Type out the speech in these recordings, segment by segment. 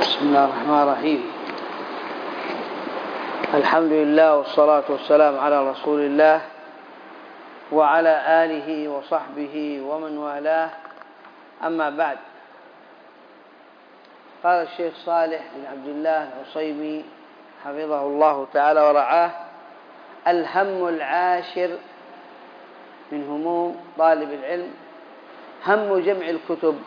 بسم الله الرحمن الرحيم. الحمد لله والصلاة والسلام على رسول الله وعلى آله وصحبه ومن والاه، أما بعد. قال الشيخ صالح بن عبد الله العصيمي حفظه الله تعالى ورعاه: الهم العاشر من هموم طالب العلم هم جمع الكتب.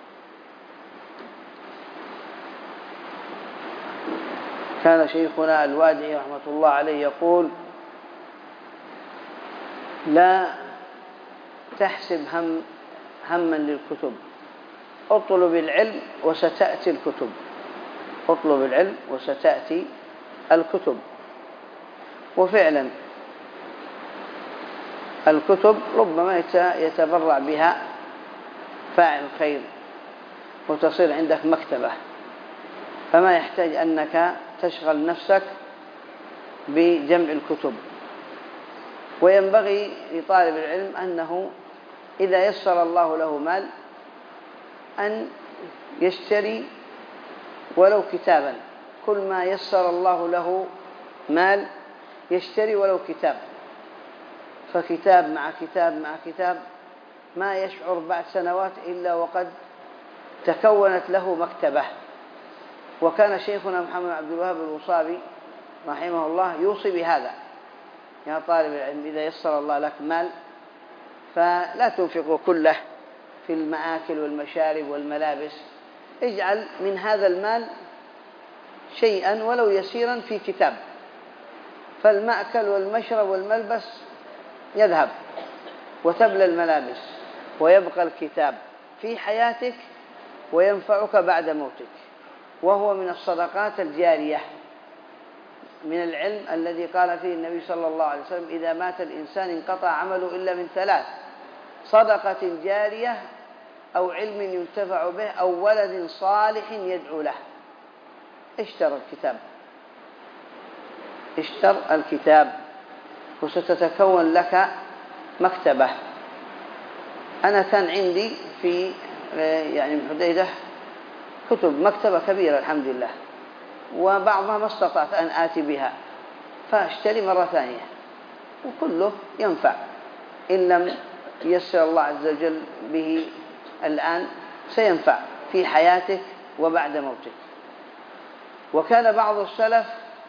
كان شيخنا الوادعي رحمة الله عليه يقول: لا تحسب هما للكتب، اطلب العلم وستأتي الكتب. اطلب العلم وستأتي الكتب. وفعلا الكتب ربما يتبرع بها فاعل خير وتصير عندك مكتبة، فما يحتاج أنك تشغل نفسك بجمع الكتب. وينبغي لطالب العلم أنه إذا يسر الله له مال أن يشتري ولو كتابا. كل ما يسر الله له مال يشتري ولو كتاب، فكتاب مع كتاب مع كتاب ما يشعر بعد سنوات إلا وقد تكونت له مكتبة. وكان شيخنا محمد عبد الوهاب الوصابي رحمه الله يوصي بهذا: يا طالب العلم، إذا يسر الله لك مال فلا تنفقه كله في المآكل والمشارب والملابس، اجعل من هذا المال شيئا ولو يسيرا في كتاب، فالمأكل والمشرب والملبس يذهب وتبلى الملابس ويبقى الكتاب في حياتك وينفعك بعد موتك. وهو من الصدقات الجارية، من العلم الذي قال فيه النبي صلى الله عليه وسلم: إذا مات الإنسان انقطع عمله إلا من ثلاث: صدقة جارية، أو علم ينتفع به، أو ولد صالح يدعو له. اشتر الكتاب وستتكون لك مكتبة. أنا كان عندي في حديدة كتب، مكتبة كبيرة الحمد لله، وبعضها ما استطعت أن آتي بها فاشتري مرة ثانية، وكله ينفع إن لم يسر الله عز وجل به الآن سينفع في حياتك وبعد موتك. وكان بعض السلف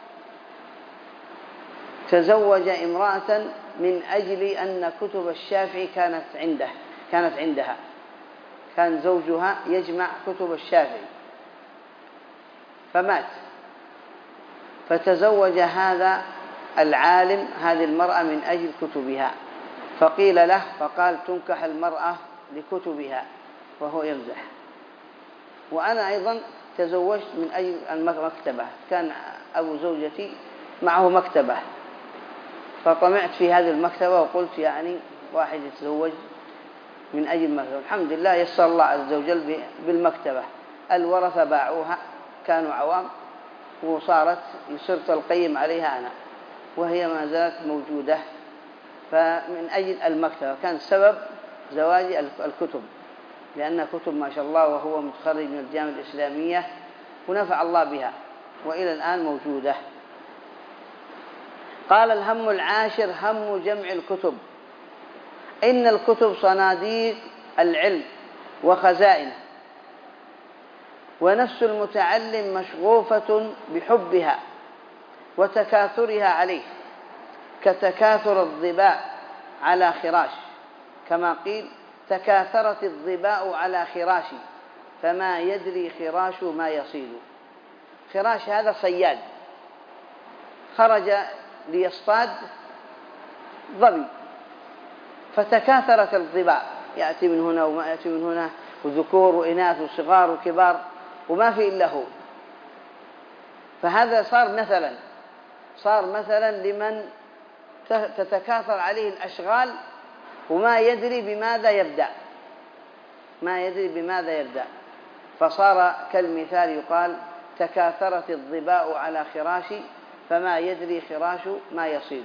تزوج امرأة من أجل أن كتب الشافعي كانت عندها. كان زوجها يجمع كتب الشافعي فمات، فتزوج هذا العالم هذه المرأة من أجل كتبها، فقيل له فقال: تنكح المرأة لكتبها، وهو يمزح. وأنا أيضا تزوجت من أجل المكتبة، كان أبو زوجتي معه مكتبة، فطمعت في هذه المكتبة وقلت واحد يتزوج من أجل المكتبة. الحمد لله يسر الله عز وجل بالمكتبة. الورثة باعوها، كانوا عوام، صرت القيم عليها أنا، وهي ما زالت موجودة. فمن أجل المكتبة كان سبب زواج الكتب، لأن كتب ما شاء الله، وهو متخرج من الجامعة الإسلامية ونفع الله بها، وإلى الآن موجودة. قال: الهم العاشر هم جمع الكتب. إن الكتب صناديق العلم وخزائنه، ونفس المتعلم مشغوفة بحبها وتكاثرها عليه، كتكاثر الظباء على خراش، كما قيل: تكاثرت الظباء على خراشي فما يدري خراش ما يصيد. خراش هذا صياد خرج ليصطاد ظبي، فتكاثرت الظباء، يأتي من هنا وما يأتي من هنا، وذكور وإناث وصغار وكبار، وما في إلا هو. فهذا صار مثلا لمن تتكاثر عليه الأشغال وما يدري بماذا يبدأ. فصار كالمثال يقال: تكاثرت الظباء على خراشي فما يدري خراش ما يصيد.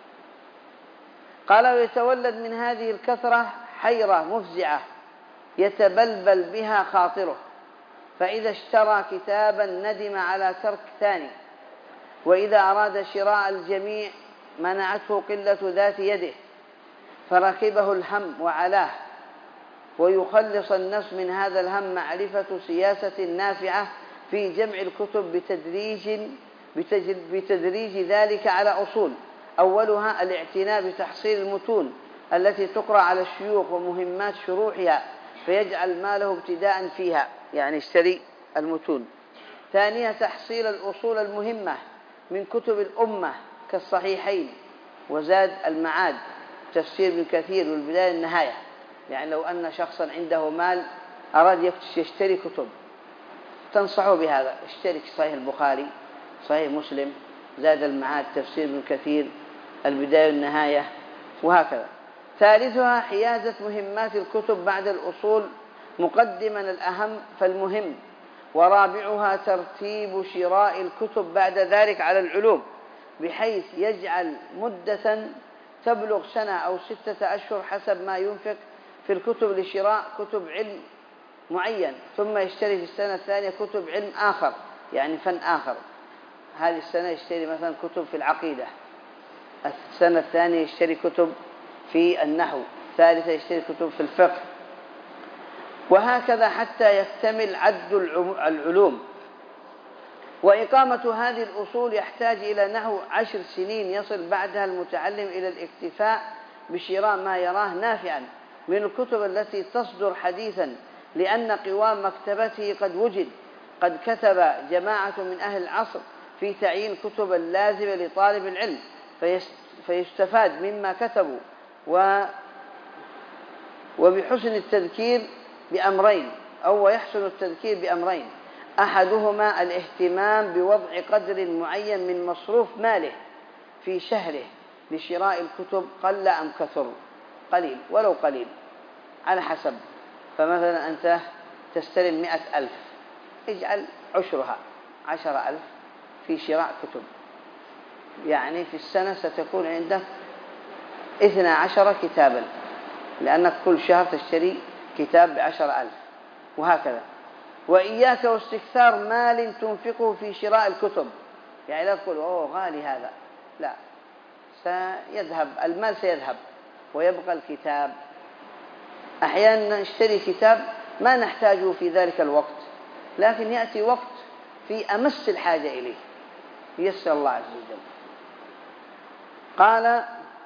قال: ويتولد من هذه الكثرة حيرة مفزعة يتبلبل بها خاطره، فإذا اشترى كتابا ندم على ترك ثاني، وإذا أراد شراء الجميع منعته قلة ذات يده فركبه الهم وعلاه. ويخلص النفس من هذا الهم معرفة سياسة نافعة في جمع الكتب بتدريج ذلك على أصول، أولها الاعتناء بتحصيل المتون التي تقرأ على الشيوخ ومهمات شروحها، فيجعل ماله ابتداء فيها، يعني اشتري المتون. ثانيا تحصيل الأصول المهمة من كتب الأمة كالصحيحين وزاد المعاد، تفسير ابن كثير والبداية النهاية. يعني لو أن شخصا عنده مال أراد يشتري كتب تنصحه بهذا، اشترك صحيح البخاري، صحيح مسلم، زاد المعاد، تفسير ابن كثير، البداية والنهاية، وهكذا. ثالثها حيازة مهمات الكتب بعد الأصول مقدما الأهم فالمهم. ورابعها ترتيب شراء الكتب بعد ذلك على العلوم، بحيث يجعل مدة تبلغ سنة أو 6 أشهر حسب ما ينفق في الكتب لشراء كتب علم معين، ثم يشتري في السنة الثانية كتب علم آخر، يعني فن آخر. هذه السنة يشتري مثلا كتب في العقيدة، السنة الثانية يشتري كتب في النحو، الثالثة يشتري كتب في الفقه، وهكذا حتى يكتمل عد العلوم. وإقامة هذه الأصول يحتاج إلى نحو 10 سنين يصل بعدها المتعلم إلى الاكتفاء بشراء ما يراه نافعا من الكتب التي تصدر حديثا، لأن قوام مكتبته قد وجد. قد كتب جماعة من أهل العصر في تعيين كتب اللازمة لطالب العلم، فيستفاد مما كتبوا. وبحسن التذكير بأمرين، أو ويحسن التذكير بأمرين: أحدهما الاهتمام بوضع قدر معين من مصروف ماله في شهره لشراء الكتب، قل أم كثر، قليل ولو قليل على حسب. فمثلا أنت تستلم 100,000، اجعل عشرها 10,000 في شراء كتب، يعني في السنة ستكون عندك 12 كتابا، لأنك كل شهر تشتري كتاب ب10,000، وهكذا. وإياك واستكثار مال تنفقه في شراء الكتب، يعني لا تقول أوه غالي هذا، لا، سيذهب المال، سيذهب ويبقى الكتاب. أحيانا نشتري كتاب ما نحتاجه في ذلك الوقت، لكن يأتي وقت في أمس الحاجة إليه، يسر الله عز وجل. قال: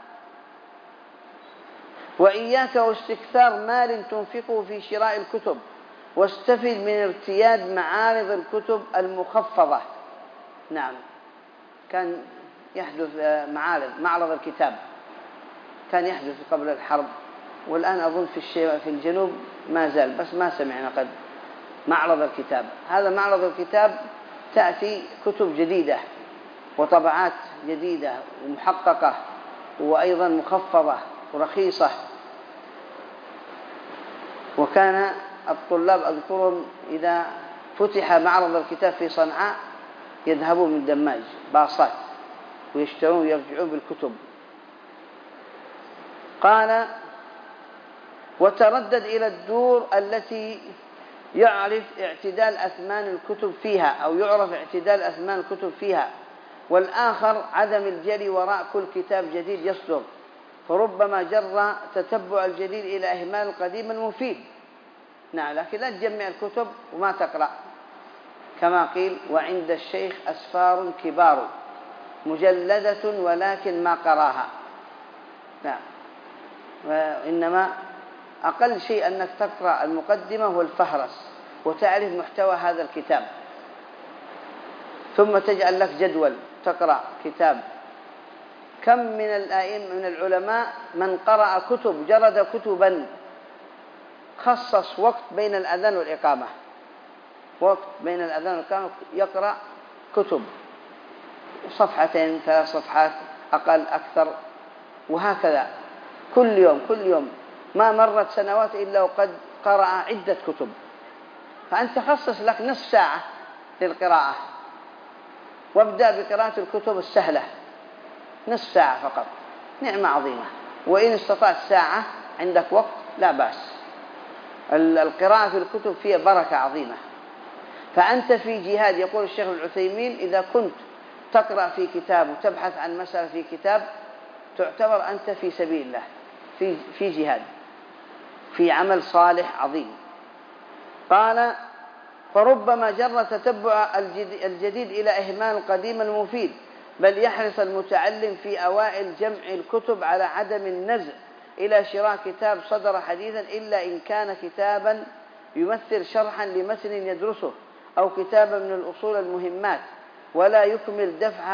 وإياك واستكثار مال تنفقه في شراء الكتب، واستفد من ارتياد معارض الكتب المخفضة. نعم، كان يحدث معرض الكتاب كان يحدث قبل الحرب، والآن أظن في الجنوب ما زال، بس ما سمعنا قد معرض الكتاب. هذا معرض الكتاب تأتي كتب جديدة وطبعات جديدة ومحققة، وأيضا مخفضة ورخيصة. وكان الطلاب أذكرهم إذا فتح معرض الكتاب في صنعاء يذهبون من دماج باصات ويشترون ويرجعون بالكتب. قال: وتردد إلى الدور التي يعرف اعتدال أثمان الكتب فيها، أو يعرف اعتدال أثمان الكتب فيها. والآخر عدم الجري وراء كل كتاب جديد يصدر، فربما جر تتبع الجديد إلى إهمال القديم المفيد. نعم، لكن لا تجمع الكتب وما تقرأ، كما قيل: وعند الشيخ أسفار كبار مجلدة ولكن ما قراها. نعم، وإنما أقل شيء أنك تقرأ المقدمة والفهرس وتعرف محتوى هذا الكتاب، ثم تجعل لك جدول تقرأ كتاب. كم من الأئمة من العلماء من قرأ كتب، جرد كتبا، خصص وقت بين الأذان والإقامة، وقت بين الأذان والإقامة يقرأ كتب، 2 3 صفحات أقل أكثر، وهكذا كل يوم ما مرت سنوات إلا وقد قرأ عدة كتب. فأنت خصص لك نصف ساعة للقراءة، وابدأ بقراءة الكتب السهلة، نصف ساعة فقط، نعمة عظيمة. وإن استطعت ساعة عندك وقت لا بأس. القراءة في الكتب فيها بركة عظيمة، فأنت في جهاد. يقول الشيخ العثيمين: إذا كنت تقرأ في كتاب وتبحث عن مسألة في كتاب تعتبر أنت في سبيل الله، في جهاد، في عمل صالح عظيم. قال: فربما جر تتبع الجديد إلى إهمال القديم المفيد، بل يحرص المتعلم في أوائل جمع الكتب على عدم النزع إلى شراء كتاب صدر حديثا، إلا إن كان كتابا يمثل شرحا لمتن يدرسه، أو كتابا من الأصول المهمات، ولا يكمل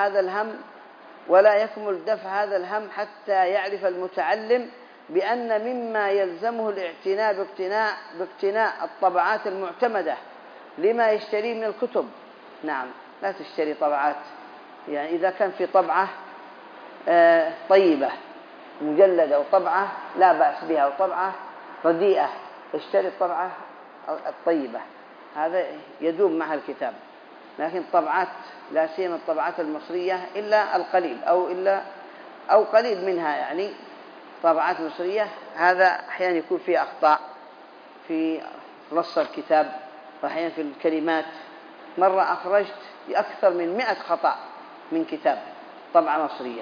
دفع هذا الهم حتى يعرف المتعلم بأن مما يلزمه الاعتناء باقتناء الطبعات المعتمدة لما يشتريه من الكتب. نعم، لا تشتري طبعات، يعني إذا كان في طبعة طيبة مجلدة وطبعة لا بأس بها وطبعة رديئة، اشتري الطبعة الطيبة، هذا يدوم مع الكتاب. لكن طبعات، لا سيما الطبعات المصرية، إلا القليل أو قليل منها، يعني طبعات مصرية، هذا أحيانا يكون فيه أخطاء في نص الكتاب، وأحيانا في الكلمات. مرة أخرجت أكثر من 100 خطأ من كتاب طبعة مصرية.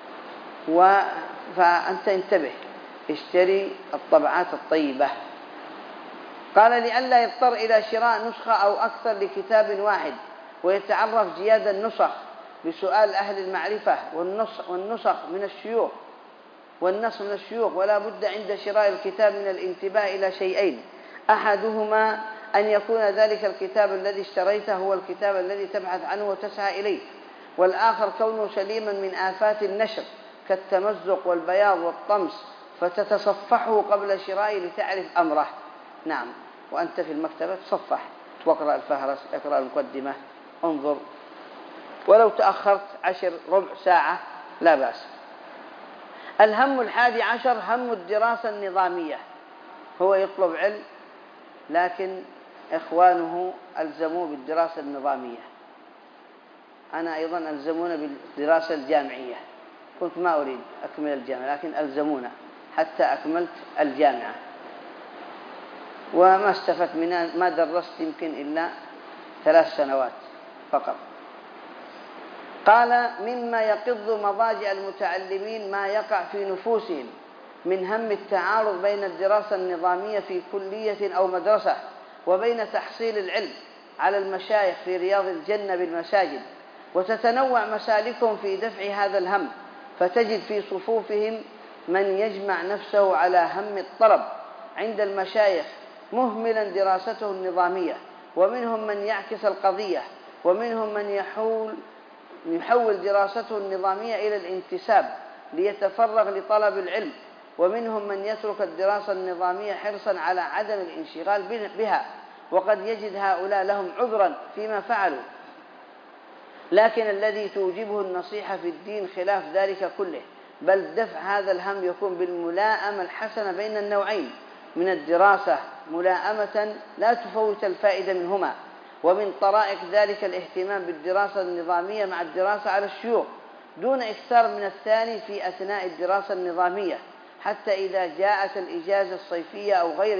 فأنت انتبه، اشتري الطبعات الطيبة. قال: لئلا يضطر إلى شراء نسخة أو أكثر لكتاب واحد، ويتعرف جياد النسخ بسؤال أهل المعرفة والنسخ من الشيوخ. ولا بد عند شراء الكتاب من الانتباه إلى شيئين: أحدهما أن يكون ذلك الكتاب الذي اشتريته هو الكتاب الذي تبحث عنه وتسعى إليه، والآخر كونه سليما من آفات النشر كالتمزق والبياض والطمس، فتتصفحه قبل شرائه لتعرف أمره. نعم، وأنت في المكتبة تصفح واقرأ الفهرس، اقرأ المقدمة، انظر، ولو تأخرت 10 ربع ساعة لا بأس. الهم 11: هم الدراسة النظامية. هو يطلب علم، لكن إخوانه ألزموه بالدراسة النظامية. أنا أيضا ألزمونا بالدراسة الجامعية، كنت ما أريد أكمل الجامعة، لكن ألزمونا حتى أكملت الجامعة، وما استفدت منها، ما درست يمكن إلا 3 سنوات فقط. قال: مما يقض مضاجع المتعلمين ما يقع في نفوسهم من هم التعارض بين الدراسة النظامية في كلية أو مدرسة وبين تحصيل العلم على المشايخ في رياض الجنة بالمساجد، وتتنوع مسالكهم في دفع هذا الهم، فتجد في صفوفهم من يجمع نفسه على هم الطلب عند المشايخ مهملا دراسته النظامية، ومنهم من يعكس القضية، ومنهم من يحول دراسته النظامية إلى الانتساب ليتفرغ لطلب العلم، ومنهم من يترك الدراسة النظامية حرصا على عدم الانشغال بها، وقد يجد هؤلاء لهم عذرا فيما فعلوا. لكن الذي توجبه النصيحة في الدين خلاف ذلك كله، بل دفع هذا الهم يكون بالملائمة الحسنة بين النوعين من الدراسة، ملائمة لا تفوت الفائدة منهما. ومن طرائق ذلك الاهتمام بالدراسة النظامية مع الدراسة على الشيوخ دون إكثار من الثاني في أثناء الدراسة النظامية، حتى إذا جاءت الإجازة الصيفية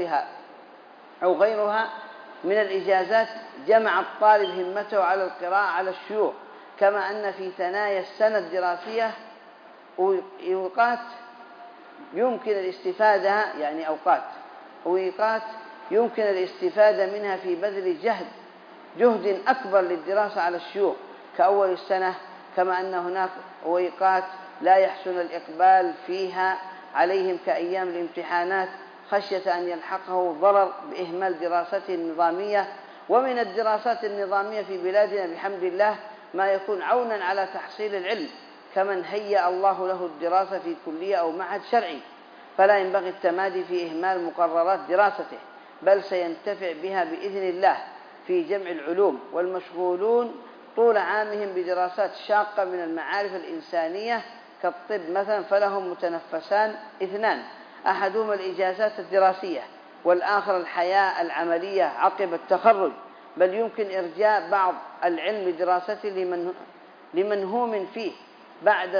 أو غيرها من الإجازات جمع الطالب همته على القراءة على الشيوخ. كما أن في ثنايا السنة الدراسية أوقات يمكن الاستفادة، يعني أوقات يمكن الاستفادة منها في بذل جهد أكبر للدراسة على الشيوخ كأول السنة. كما أن هناك أوقات لا يحسن الإقبال فيها عليهم كأيام الامتحانات، خشية أن يلحقه ضرر بإهمال دراسته النظامية. ومن الدراسات النظامية في بلادنا بحمد الله ما يكون عونا على تحصيل العلم، كمن هيأ الله له الدراسة في كلية أو معهد شرعي، فلا ينبغي التمادي في إهمال مقررات دراسته، بل سينتفع بها بإذن الله في جمع العلوم. والمشغولون طول عامهم بدراسات شاقة من المعارف الإنسانية كالطب مثلا، فلهم متنفسان 2: أحدهما الإجازات الدراسية، والآخر الحياة العملية عقب التخرج. بل يمكن إرجاء بعض العلم دراسته لمنهوم فيه بعد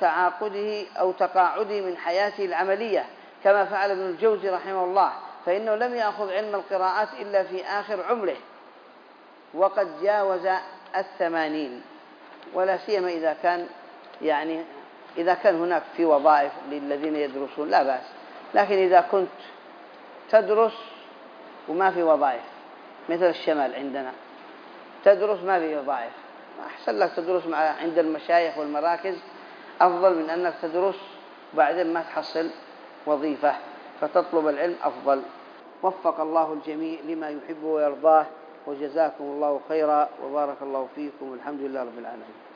تقاعده من حياته العملية، كما فعل ابن الجوزي رحمه الله، فإنه لم يأخذ علم القراءات إلا في آخر عمره، وقد جاوز 80، ولا سيما إذا كان إذا كان هناك في وظائف للذين يدرسون لا بأس. لكن إذا كنت تدرس وما في وظائف، مثل الشمال عندنا تدرس ما في وظائف، أحسن لك تدرس عند المشايخ والمراكز أفضل من أنك تدرس وبعدين ما تحصل وظيفة، فتطلب العلم أفضل. وفق الله الجميع لما يحب ويرضاه، وجزاكم الله خيرا وبارك الله فيكم، والحمد لله رب العالمين.